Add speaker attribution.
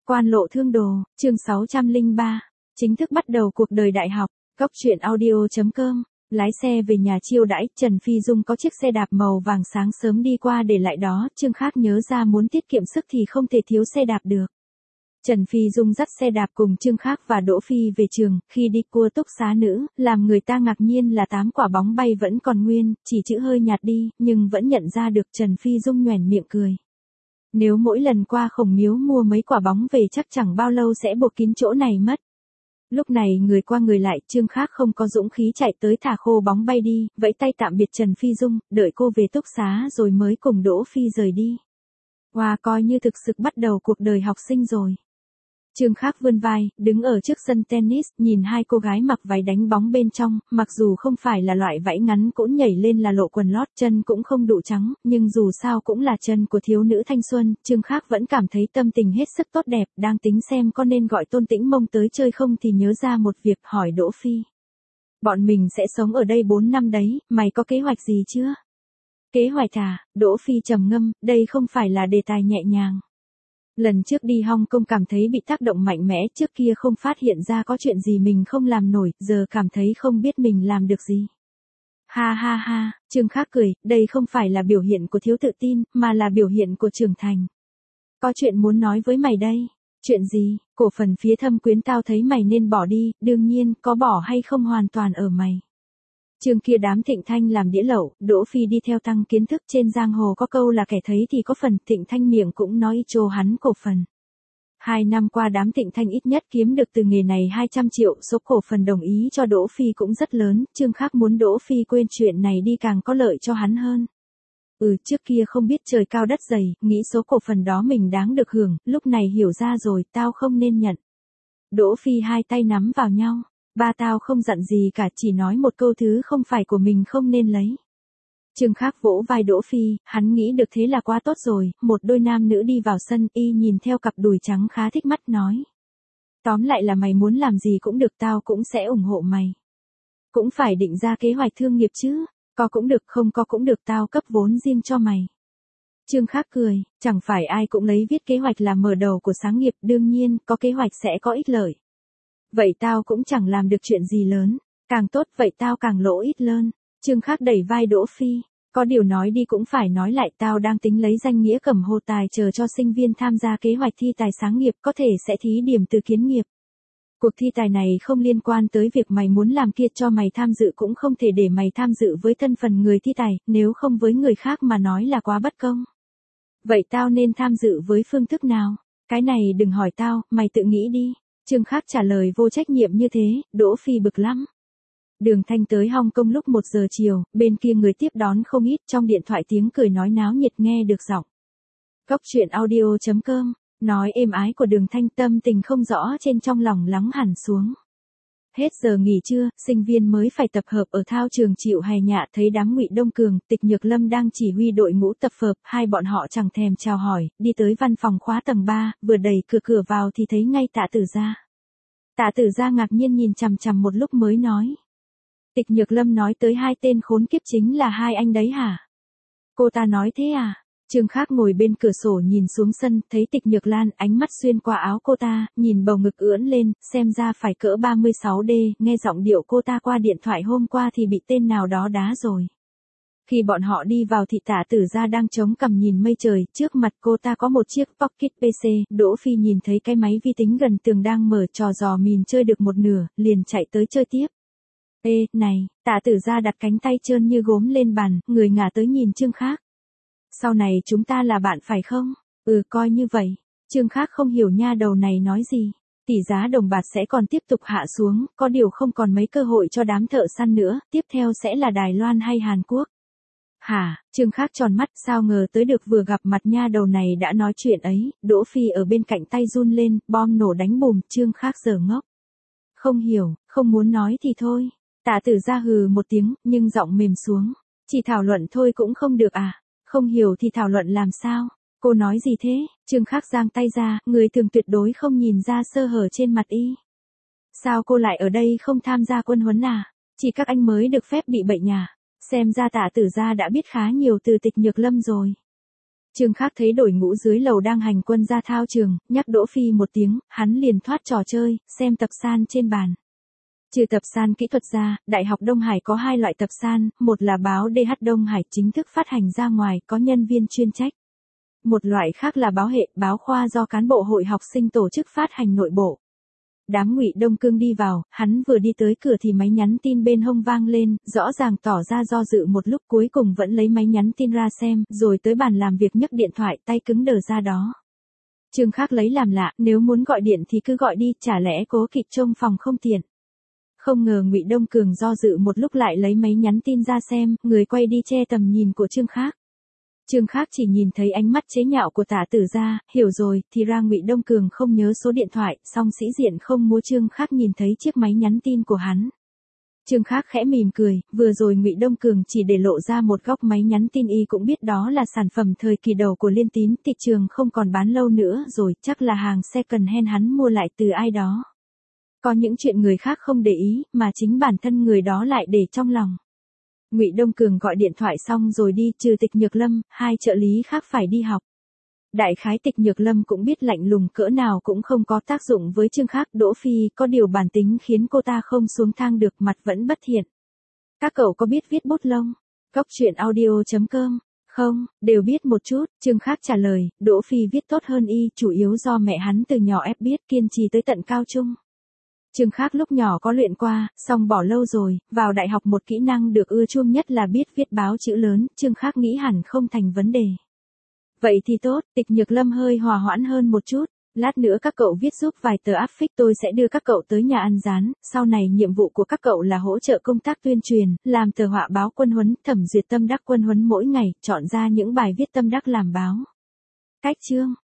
Speaker 1: Quan lộ thương đồ, chương 603. Chính thức bắt đầu cuộc đời đại học. Góc truyện audio.com. Lái xe về nhà chiêu đãi, Trần Phi Dung có chiếc xe đạp màu vàng sáng sớm đi qua để lại đó, Trương Khác nhớ ra muốn tiết kiệm sức thì không thể thiếu xe đạp được. Trần Phi Dung dắt xe đạp cùng Trương Khác và Đỗ Phi về trường, khi đi cua túc xá nữ, làm người ta ngạc nhiên là 8 quả bóng bay vẫn còn nguyên, chỉ chữ hơi nhạt đi, nhưng vẫn nhận ra được. Trần Phi Dung nhoẻn miệng cười. Nếu mỗi lần qua Khổng Miếu mua mấy quả bóng về chắc chẳng bao lâu sẽ buộc kín chỗ này mất. Lúc này người qua người lại, Trương Khác không có dũng khí chạy tới thả khô bóng bay đi, vẫy tay tạm biệt Trần Phi Dung, đợi cô về túc xá rồi mới cùng Đỗ Phi rời đi. Wow, coi như thực sự bắt đầu cuộc đời học sinh rồi. Trương Khác vươn vai, đứng ở trước sân tennis, nhìn hai cô gái mặc váy đánh bóng bên trong, mặc dù không phải là loại váy ngắn cũng nhảy lên là lộ quần lót, chân cũng không đủ trắng, nhưng dù sao cũng là chân của thiếu nữ thanh xuân, Trương Khác vẫn cảm thấy tâm tình hết sức tốt đẹp, đang tính xem có nên gọi Tôn Tĩnh Mông tới chơi không thì nhớ ra một việc, hỏi Đỗ Phi. Bọn mình sẽ sống ở đây 4 năm đấy, mày có kế hoạch gì chưa? Kế hoạch à? Đỗ Phi trầm ngâm, đây không phải là đề tài nhẹ nhàng. Lần trước đi Hong Kong cảm thấy bị tác động mạnh mẽ, trước kia không phát hiện ra có chuyện gì mình không làm nổi, giờ cảm thấy không biết mình làm được gì. Ha ha ha, Trương Khác cười, đây không phải là biểu hiện của thiếu tự tin, mà là biểu hiện của trưởng thành. Có chuyện muốn nói với mày đây. Chuyện gì? Cổ phần phía Thâm Quyến tao thấy mày nên bỏ đi, đương nhiên, có bỏ hay không hoàn toàn ở mày. Trường kia đám Thịnh Thanh làm đĩa lẩu, Đỗ Phi đi theo tăng kiến thức, trên giang hồ có câu là kẻ thấy thì có phần, Thịnh Thanh miệng cũng nói trô hắn cổ phần. 2 năm qua đám Thịnh Thanh ít nhất kiếm được từ nghề này 200 triệu, số cổ phần đồng ý cho Đỗ Phi cũng rất lớn, Trương Khác muốn Đỗ Phi quên chuyện này đi càng có lợi cho hắn hơn. Trước kia không biết trời cao đất dày, nghĩ số cổ phần đó mình đáng được hưởng, lúc này hiểu ra rồi, tao không nên nhận. Đỗ Phi hai tay nắm vào nhau. Ba tao không dặn gì cả, chỉ nói một câu thứ không phải của mình không nên lấy. Trương Khác vỗ vai Đỗ Phi, hắn nghĩ được thế là quá tốt rồi, một đôi nam nữ đi vào sân, y nhìn theo cặp đùi trắng khá thích mắt nói. Tóm lại là mày muốn làm gì cũng được, tao cũng sẽ ủng hộ mày. Cũng phải định ra kế hoạch thương nghiệp chứ, có cũng được không có cũng được, tao cấp vốn riêng cho mày. Trương Khác cười, chẳng phải ai cũng lấy viết kế hoạch làm mở đầu của sáng nghiệp, đương nhiên, có kế hoạch sẽ có ích lợi. Vậy tao cũng chẳng làm được chuyện gì lớn, càng tốt vậy tao càng lỗ ít lớn. Trương Khác đẩy vai Đỗ Phi, có điều nói đi cũng phải nói lại, tao đang tính lấy danh nghĩa cầm hồ tài chờ cho sinh viên tham gia kế hoạch thi tài sáng nghiệp, có thể sẽ thí điểm từ kiến nghiệp. Cuộc thi tài này không liên quan tới việc mày muốn làm kia, cho mày tham dự cũng không thể để mày tham dự với thân phận người thi tài, nếu không với người khác mà nói là quá bất công. Vậy tao nên tham dự với phương thức nào? Cái này đừng hỏi tao, mày tự nghĩ đi. Trương Khác trả lời vô trách nhiệm như thế, Đỗ Phi bực lắm. Đường Thanh tới Hong Kong lúc 1 giờ chiều, bên kia người tiếp đón không ít, trong điện thoại tiếng cười nói náo nhiệt nghe được giọng. Góc truyện audio.com, nói êm ái của Đường Thanh, tâm tình không rõ trên trong lòng lắng hẳn xuống. Hết giờ nghỉ trưa, sinh viên mới phải tập hợp ở thao trường chịu hè nhạ, thấy đám Ngụy Đông Cường, Tịch Nhược Lâm đang chỉ huy đội ngũ tập hợp, hai bọn họ chẳng thèm chào hỏi, đi tới văn phòng khóa tầng 3, vừa đẩy cửa vào thì thấy ngay Tạ Tử Gia. Tạ Tử Gia ngạc nhiên nhìn chằm chằm một lúc mới nói. Tịch Nhược Lâm nói tới hai tên khốn kiếp chính là hai anh đấy hả? Cô ta nói thế à? Trương Khác ngồi bên cửa sổ nhìn xuống sân, thấy Tịch Nhược Lan, ánh mắt xuyên qua áo cô ta, nhìn bầu ngực ưỡn lên, xem ra phải cỡ 36D, nghe giọng điệu cô ta qua điện thoại hôm qua thì bị tên nào đó đá rồi. Khi bọn họ đi vào thì Tạ Tử Gia đang chống cằm nhìn mây trời, trước mặt cô ta có một chiếc Pocket PC, Đỗ Phi nhìn thấy cái máy vi tính gần tường đang mở trò dò mìn chơi được một nửa, liền chạy tới chơi tiếp. Ê, này, Tạ Tử Gia đặt cánh tay trơn như gốm lên bàn, người ngả tới nhìn Trương Khác. Sau này chúng ta là bạn phải không? Coi như vậy. Trương Khác không hiểu nha đầu này nói gì. Tỷ giá đồng bạc sẽ còn tiếp tục hạ xuống, có điều không còn mấy cơ hội cho đám thợ săn nữa, tiếp theo sẽ là Đài Loan hay Hàn Quốc. Hả? Trương Khác tròn mắt, sao ngờ tới được vừa gặp mặt nha đầu này đã nói chuyện ấy, Đỗ Phi ở bên cạnh tay run lên, bom nổ đánh bùm, Trương Khác giờ ngốc. Không hiểu, không muốn nói thì thôi. Tạ Tử Gia hừ một tiếng, nhưng giọng mềm xuống. Chỉ thảo luận thôi cũng không được à? Không hiểu thì thảo luận làm sao? Cô nói gì thế? Trương Khác giang tay ra, người thường tuyệt đối không nhìn ra sơ hở trên mặt y. Sao cô lại ở đây không tham gia quân huấn à? Chỉ các anh mới được phép bị bệnh à? Xem ra Tạ Tử Gia đã biết khá nhiều từ Tịch Nhược Lâm rồi. Trương Khắc thấy đội ngũ dưới lầu đang hành quân ra thao trường, nhắc Đỗ Phi một tiếng, hắn liền thoát trò chơi, xem tập san trên bàn. Trừ tập san kỹ thuật ra, Đại học Đông Hải có 2 loại tập san, một là báo DH Đông Hải chính thức phát hành ra ngoài, có nhân viên chuyên trách. Một loại khác là báo hệ, báo khoa do cán bộ hội học sinh tổ chức phát hành nội bộ. Đám Ngụy Đông Cương đi vào, hắn vừa đi tới cửa thì máy nhắn tin bên hông vang lên, rõ ràng tỏ ra do dự một lúc, cuối cùng vẫn lấy máy nhắn tin ra xem, rồi tới bàn làm việc nhấc điện thoại, tay cứng đờ ra đó. Trương Khắc lấy làm lạ, nếu muốn gọi điện thì cứ gọi đi, chả lẽ cố kỵ trông phòng không tiện. Không ngờ Ngụy Đông Cường do dự một lúc lại lấy máy nhắn tin ra xem, người quay đi che tầm nhìn của Trương Khắc. Trương Khắc chỉ nhìn thấy ánh mắt chế nhạo của Tả Tử Gia, hiểu rồi, thì ra Ngụy Đông Cường không nhớ số điện thoại, song sĩ diện không muốn Trương Khắc nhìn thấy chiếc máy nhắn tin của hắn. Trương Khắc khẽ mỉm cười, vừa rồi Ngụy Đông Cường chỉ để lộ ra một góc máy nhắn tin y cũng biết đó là sản phẩm thời kỳ đầu của Liên Tín, thị trường không còn bán lâu nữa rồi, chắc là hàng second hand hắn mua lại từ ai đó. Có những chuyện người khác không để ý, mà chính bản thân người đó lại để trong lòng. Ngụy Đông Cường gọi điện thoại xong rồi đi, trừ Tịch Nhược Lâm, 2 trợ lý khác phải đi học. Đại khái Tịch Nhược Lâm cũng biết lạnh lùng cỡ nào cũng không có tác dụng với Trương Khắc. Đỗ Phi có điều bản tính khiến cô ta không xuống thang được, mặt vẫn bất thiện. Các cậu có biết viết bút lông? Cóc truyện audio.com. Không, đều biết một chút, Trương Khắc trả lời. Đỗ Phi viết tốt hơn y, chủ yếu do mẹ hắn từ nhỏ ép viết, kiên trì tới tận cao trung. Trương Khắc lúc nhỏ có luyện qua, song bỏ lâu rồi, vào đại học một kỹ năng được ưa chuông nhất là biết viết báo chữ lớn, Trương Khắc nghĩ hẳn không thành vấn đề. Vậy thì tốt, Tịch Nhược Lâm hơi hòa hoãn hơn một chút, lát nữa các cậu viết giúp vài tờ áp phích, tôi sẽ đưa các cậu tới nhà ăn rán, sau này nhiệm vụ của các cậu là hỗ trợ công tác tuyên truyền, làm tờ họa báo quân huấn, thẩm duyệt tâm đắc quân huấn mỗi ngày, chọn ra những bài viết tâm đắc làm báo. Cách chương